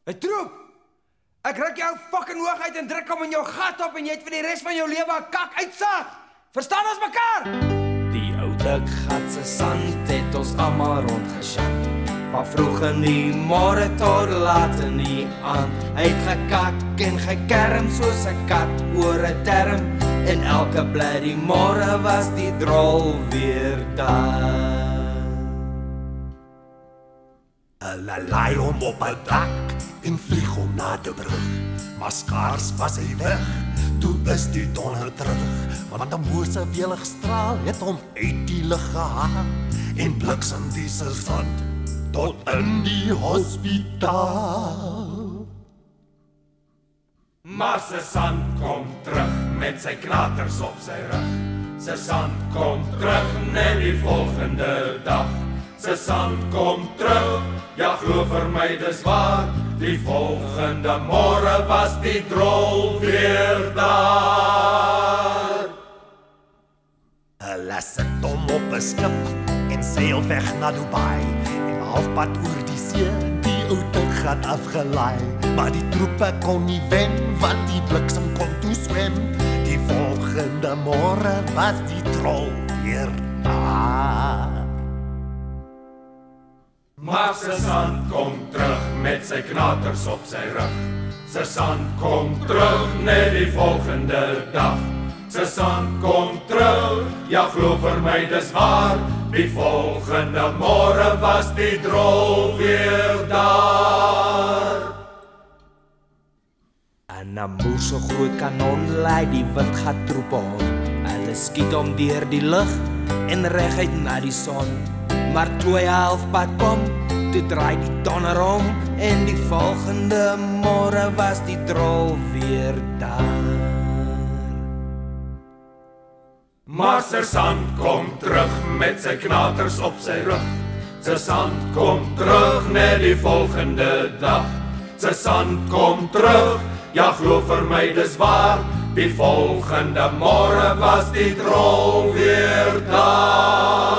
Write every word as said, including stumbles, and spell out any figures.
'n troep. Ek ruk jou fucking hoog uit en druk hom in jou gat op en jy het vir die res van jou lewe 'n kak uitsaag. Verstaan ons mekaar? Die ou dik gat se sand het ons almal rondgesjat. Van vroeg in die môre tot laat in die aand. Hy het gekak en gekerm soos 'n kat oor 'n term. En elke bloody môre was die drol weer daar. Hulle laai hom op 'n dak en vlieg hom na die brug. Maar skaars was hy weg, toe is die donder terug. Want 'n moose welig straal het hom uit die lug gehaal. En bliksem die sergeant tot in die hospitaal. Maar Sergeant kom terug met sy knaters op sy rug. Sergeant kom terug net die volgende dag. Sergeant kom terug, ja glo vir my dis waar. Die volgende môre was die drol weer daar. Hulle sit hom op 'n skip en seil weg na Dubai. En halfpad oor die see, die ou dik gat afgelaai. Maar die troepe kon nie wen, want die bliksem kon toe swem. Die volgende môre was die drol weer daar. Maar Sergeant kom terug met sy knaters op sy rug. Sergeant kom terug net die volgende dag. Sergeant kom terug, ja glo vir my dis waar. Die volgende môre was die drol weer daar. En 'n moer so groot kanon lei die wind gat troepe hom. Hulle skiet hom deur die lug en reguit na die son. Maar toe hy halfpad kom, toe draai die donder om. En die volgende môre was die drol weer daar. Maar Sergeant kom terug met sy knaters op sy rug. Sergeant kom terug net die volgende dag. Sergeant kom terug, ja glo vir my dis waar. Die volgende môre was die drol weer daar.